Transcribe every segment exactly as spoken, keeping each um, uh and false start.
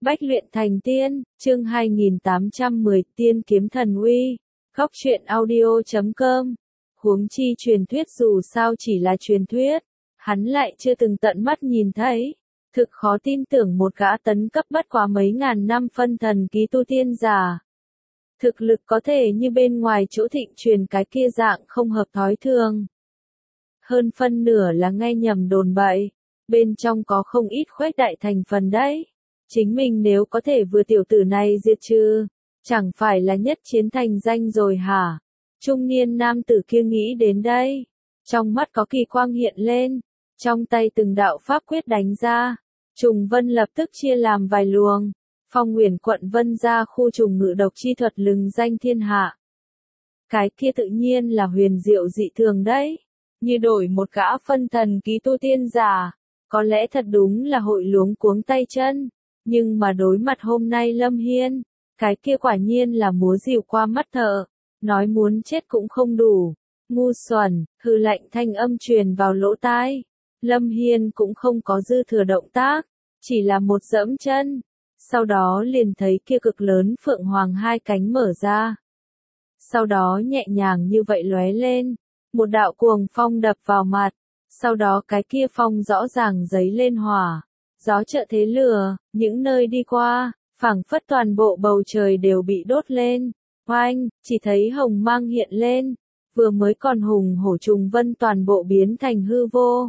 Bách luyện thành tiên, chương hai nghìn tám trăm mười, tiên kiếm thần uy. Góc truyện audio chấm com. Huống chi truyền thuyết dù sao chỉ là truyền thuyết, hắn lại chưa từng tận mắt nhìn thấy. Thực khó tin tưởng một gã tấn cấp bất quá mấy ngàn năm phân thần ký tu tiên giả. Thực lực có thể như bên ngoài chỗ thịnh truyền cái kia dạng không hợp thói thường. Hơn phân nửa là nghe nhầm đồn bậy, bên trong có không ít khuếch đại thành phần đấy. Chính mình nếu có thể vừa tiểu tử này diệt trừ, chẳng phải là nhất chiến thành danh rồi hả? Trung niên nam tử kia nghĩ đến đây, trong mắt có kỳ quang hiện lên, trong tay từng đạo pháp quyết đánh ra, trùng vân lập tức chia làm vài luồng, Phong Uyển quận vân ra khu trùng ngự độc chi thuật lừng danh thiên hạ. Cái kia tự nhiên là huyền diệu dị thường đấy, như đổi một gã phân thần ký tu tiên giả, có lẽ thật đúng là hội luống cuống tay chân. Nhưng mà đối mặt hôm nay Lâm Hiên, cái kia quả nhiên là múa rìu qua mắt thợ, nói muốn chết cũng không đủ. Ngu xuẩn, hư lạnh thanh âm truyền vào lỗ tai. Lâm Hiên cũng không có dư thừa động tác, chỉ là một dẫm chân. Sau đó liền thấy kia cực lớn phượng hoàng hai cánh mở ra. Sau đó nhẹ nhàng như vậy lóe lên, một đạo cuồng phong đập vào mặt. Sau đó cái kia phong rõ ràng giấy lên hỏa. Gió trợ thế lửa, những nơi đi qua, phảng phất toàn bộ bầu trời đều bị đốt lên. Oanh, chỉ thấy hồng mang hiện lên, vừa mới còn hùng hổ trùng vân toàn bộ biến thành hư vô.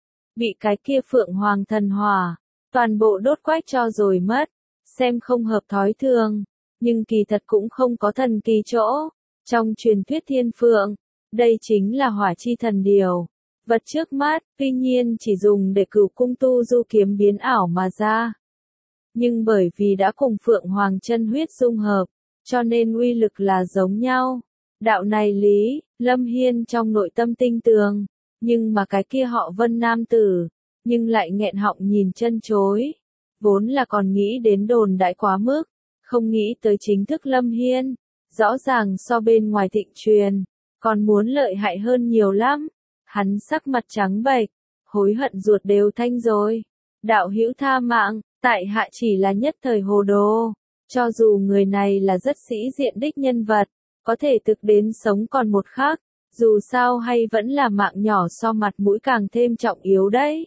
Bị cái kia phượng hoàng thần hỏa, toàn bộ đốt quách cho rồi mất, xem không hợp thói thường, nhưng kỳ thật cũng không có thần kỳ chỗ. Trong truyền thuyết thiên phượng, đây chính là hỏa chi thần điều. Vật trước mắt, tuy nhiên chỉ dùng để cửu cung tu du kiếm biến ảo mà ra. Nhưng bởi vì đã cùng Phượng Hoàng chân huyết dung hợp, cho nên uy lực là giống nhau. Đạo này lý, Lâm Hiên trong nội tâm tinh tường, nhưng mà cái kia họ Vân nam tử, nhưng lại nghẹn họng nhìn chân chối. Vốn là còn nghĩ đến đồn đại quá mức, không nghĩ tới chính thức Lâm Hiên, rõ ràng so bên ngoài thịnh truyền, còn muốn lợi hại hơn nhiều lắm. Hắn sắc mặt trắng bệch, hối hận ruột đều thanh rồi. Đạo hữu tha mạng, tại hạ chỉ là nhất thời hồ đồ. Cho dù người này là rất sĩ diện đích nhân vật, có thể thực đến sống còn một khắc, dù sao hay vẫn là mạng nhỏ so mặt mũi càng thêm trọng yếu đấy.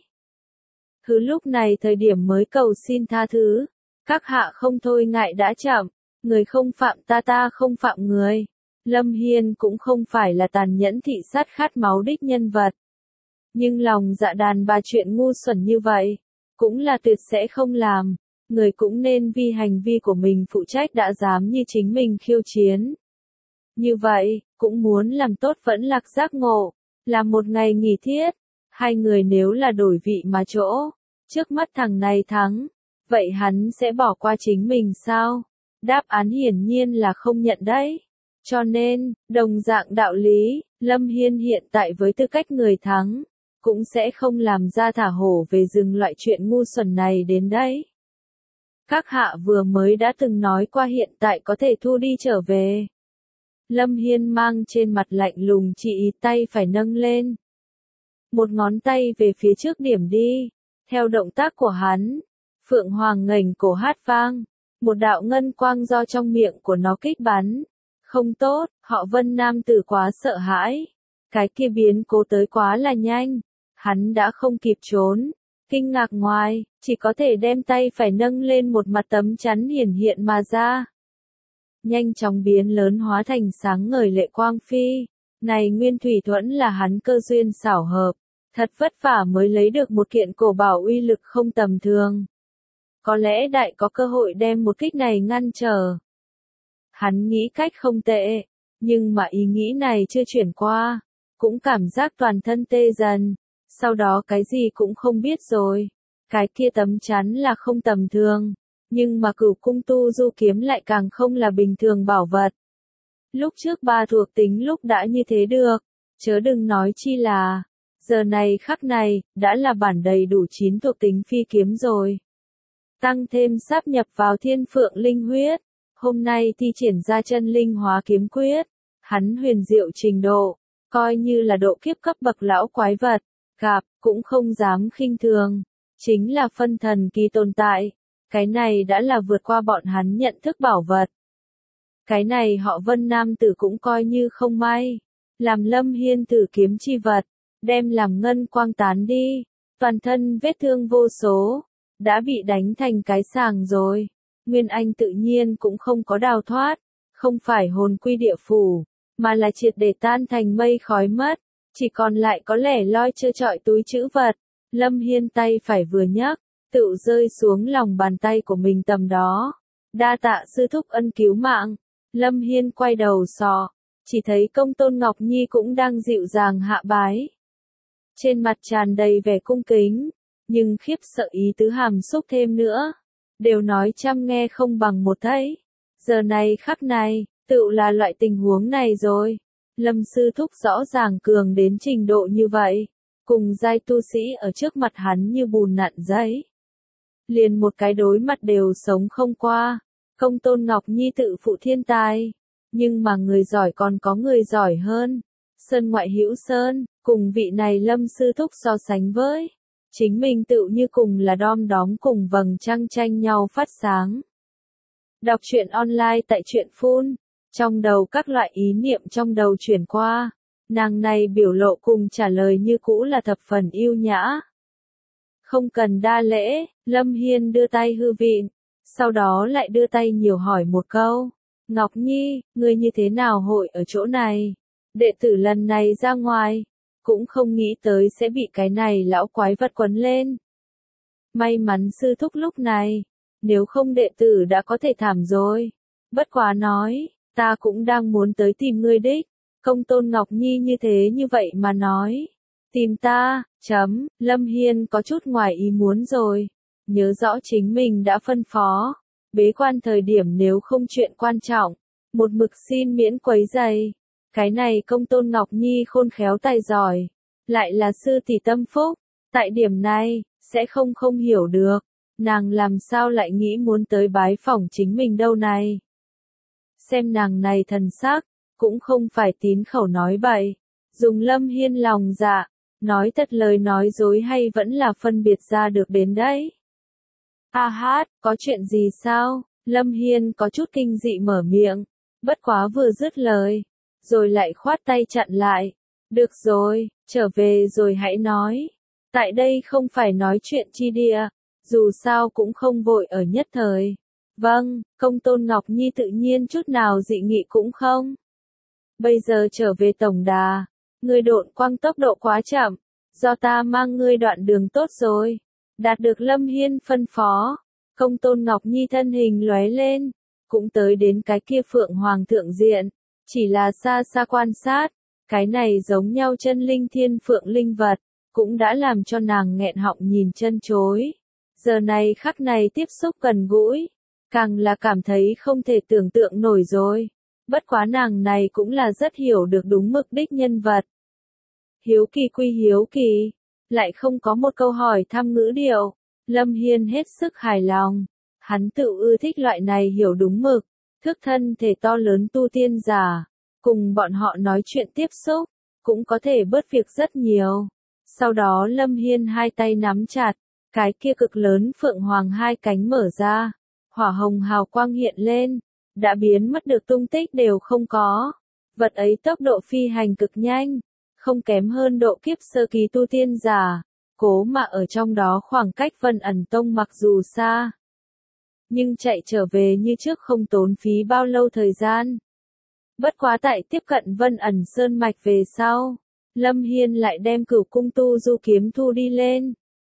Cứ lúc này thời điểm mới cầu xin tha thứ, các hạ không thôi ngại đã chậm, người không phạm ta ta không phạm người. Lâm Hiên cũng không phải là tàn nhẫn thị sát khát máu đích nhân vật. Nhưng lòng dạ đàn bà chuyện ngu xuẩn như vậy, cũng là tuyệt sẽ không làm. Người cũng nên vì hành vi của mình phụ trách đã dám như chính mình khiêu chiến. Như vậy, cũng muốn làm tốt vẫn lạc giác ngộ, là một ngày nghỉ thiết. Hai người nếu là đổi vị mà chỗ, trước mắt thằng này thắng, vậy hắn sẽ bỏ qua chính mình sao? Đáp án hiển nhiên là không nhận đấy. Cho nên, đồng dạng đạo lý, Lâm Hiên hiện tại với tư cách người thắng, cũng sẽ không làm ra thả hổ về rừng loại chuyện ngu xuẩn này đến đấy. Các hạ vừa mới đã từng nói qua hiện tại có thể thu đi trở về. Lâm Hiên mang trên mặt lạnh lùng chỉ ý tay phải nâng lên. Một ngón tay về phía trước điểm đi, theo động tác của hắn, Phượng Hoàng ngẩng cổ hát vang, một đạo ngân quang do trong miệng của nó kích bắn. Không tốt, họ Vân nam tử quá sợ hãi. Cái kia biến cố tới quá là nhanh. Hắn đã không kịp trốn. Kinh ngạc ngoài, chỉ có thể đem tay phải nâng lên một mặt tấm chắn hiển hiện mà ra. Nhanh chóng biến lớn hóa thành sáng ngời lệ quang phi. Này nguyên thủy thuẫn là hắn cơ duyên xảo hợp. Thật vất vả mới lấy được một kiện cổ bảo uy lực không tầm thường. Có lẽ đại có cơ hội đem một kích này ngăn trở. Hắn nghĩ cách không tệ, nhưng mà ý nghĩ này chưa chuyển qua, cũng cảm giác toàn thân tê dần, sau đó cái gì cũng không biết rồi. Cái kia tấm chắn là không tầm thường, nhưng mà cửu cung tu du kiếm lại càng không là bình thường bảo vật. Lúc trước ba thuộc tính lúc đã như thế được, chớ đừng nói chi là, giờ này khắc này, đã là bản đầy đủ chín thuộc tính phi kiếm rồi. Tăng thêm sáp nhập vào thiên phượng linh huyết. Hôm nay thi triển ra chân linh hóa kiếm quyết, hắn huyền diệu trình độ, coi như là độ kiếp cấp bậc lão quái vật, gặp, cũng không dám khinh thường, chính là phân thần kỳ tồn tại. Cái này đã là vượt qua bọn hắn nhận thức bảo vật. Cái này họ Vân nam tử cũng coi như không may. Làm Lâm Hiên tử kiếm chi vật, đem làm ngân quang tán đi, toàn thân vết thương vô số, đã bị đánh thành cái sàng rồi. Nguyên Anh tự nhiên cũng không có đào thoát, không phải hồn quy địa phủ, mà là triệt để tan thành mây khói mất, chỉ còn lại có lẻ loi trơ trọi túi trữ vật. Lâm Hiên tay phải vừa nhấc, tự rơi xuống lòng bàn tay của mình tầm đó. Đa tạ sư thúc ân cứu mạng. Lâm Hiên quay đầu sò, chỉ thấy Công Tôn Ngọc Nhi cũng đang dịu dàng hạ bái. Trên mặt tràn đầy vẻ cung kính, nhưng khiếp sợ ý tứ hàm xúc thêm nữa. Đều nói trăm nghe không bằng một thấy. Giờ này khắc này, tự là loại tình huống này rồi. Lâm sư thúc rõ ràng cường đến trình độ như vậy. Cùng giai tu sĩ ở trước mặt hắn như bùn nặn giấy. Liền một cái đối mặt đều sống không qua. Công Tôn Ngọc Nhi tự phụ thiên tài. Nhưng mà người giỏi còn có người giỏi hơn. Sơn ngoại hữu sơn, cùng vị này Lâm sư thúc so sánh với. Chính mình tự như cùng là đom đóm cùng vầng trăng tranh nhau phát sáng. Đọc truyện online tại truyện phun. Trong đầu các loại ý niệm trong đầu chuyển qua. Nàng này biểu lộ cùng trả lời như cũ là thập phần yêu nhã. Không cần đa lễ, Lâm Hiên đưa tay hư vịn. Sau đó lại đưa tay nhiều hỏi một câu. Ngọc Nhi, ngươi như thế nào hội ở chỗ này? Đệ tử lần này ra ngoài, cũng không nghĩ tới sẽ bị cái này lão quái vật quấn lên. May mắn sư thúc lúc này, nếu không đệ tử đã có thể thảm rồi. Bất quá nói, ta cũng đang muốn tới tìm ngươi đích. Công Tôn Ngọc Nhi như thế như vậy mà nói. Tìm ta, chấm, Lâm Hiên có chút ngoài ý muốn rồi. Nhớ rõ chính mình đã phân phó. Bế quan thời điểm nếu không chuyện quan trọng, một mực xin miễn quấy rầy. Cái này Công Tôn Ngọc Nhi khôn khéo tài giỏi, lại là sư tỷ tâm phúc, tại điểm này, sẽ không không hiểu được, nàng làm sao lại nghĩ muốn tới bái phỏng chính mình đâu này. Xem nàng này thần sắc, cũng không phải tín khẩu nói bậy, dùng Lâm Hiên lòng dạ, nói thật lời nói dối hay vẫn là phân biệt ra được đến đấy. A hát, có chuyện gì sao? Lâm Hiên có chút kinh dị mở miệng, bất quá vừa dứt lời, rồi lại khoát tay chặn lại. Được rồi, trở về rồi hãy nói. Tại đây không phải nói chuyện chi địa, dù sao cũng không vội ở nhất thời. Vâng, Công Tôn Ngọc Nhi tự nhiên chút nào dị nghị cũng không. Bây giờ trở về tổng đà, ngươi độn quang tốc độ quá chậm, do ta mang ngươi đoạn đường tốt rồi. Đạt được Lâm Hiên phân phó, Công Tôn Ngọc Nhi thân hình lóe lên, cũng tới đến cái kia Phượng Hoàng thượng diện, chỉ là xa xa quan sát, cái này giống nhau chân linh thiên phượng linh vật, cũng đã làm cho nàng nghẹn họng nhìn chân chối. Giờ này khắc này tiếp xúc gần gũi, càng là cảm thấy không thể tưởng tượng nổi rồi. Bất quá nàng này cũng là rất hiểu được đúng mực đích nhân vật. Hiếu kỳ quy hiếu kỳ, lại không có một câu hỏi thăm ngữ điệu. Lâm Hiên hết sức hài lòng, hắn tự ưa thích loại này hiểu đúng mực, thức thân thể to lớn tu tiên giả, cùng bọn họ nói chuyện tiếp xúc, cũng có thể bớt việc rất nhiều. Sau đó Lâm Hiên hai tay nắm chặt, cái kia cực lớn Phượng Hoàng hai cánh mở ra, hỏa hồng hào quang hiện lên, đã biến mất được tung tích đều không có. Vật ấy tốc độ phi hành cực nhanh, không kém hơn độ kiếp sơ kỳ tu tiên giả, cố mà ở trong đó khoảng cách Vân Ẩn Tông mặc dù xa, nhưng chạy trở về như trước không tốn phí bao lâu thời gian. Bất quá tại tiếp cận Vân Ẩn Sơn Mạch về sau, Lâm Hiên lại đem Cửu Cung Tu Du kiếm thu đi lên.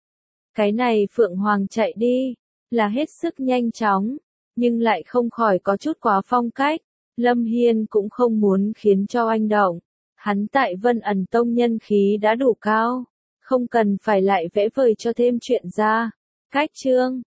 Cái này Phượng Hoàng chạy đi, là hết sức nhanh chóng, nhưng lại không khỏi có chút quá phong cách. Lâm Hiên cũng không muốn khiến cho anh động, hắn tại Vân Ẩn Tông nhân khí đã đủ cao, không cần phải lại vẽ vời cho thêm chuyện ra. Cách chương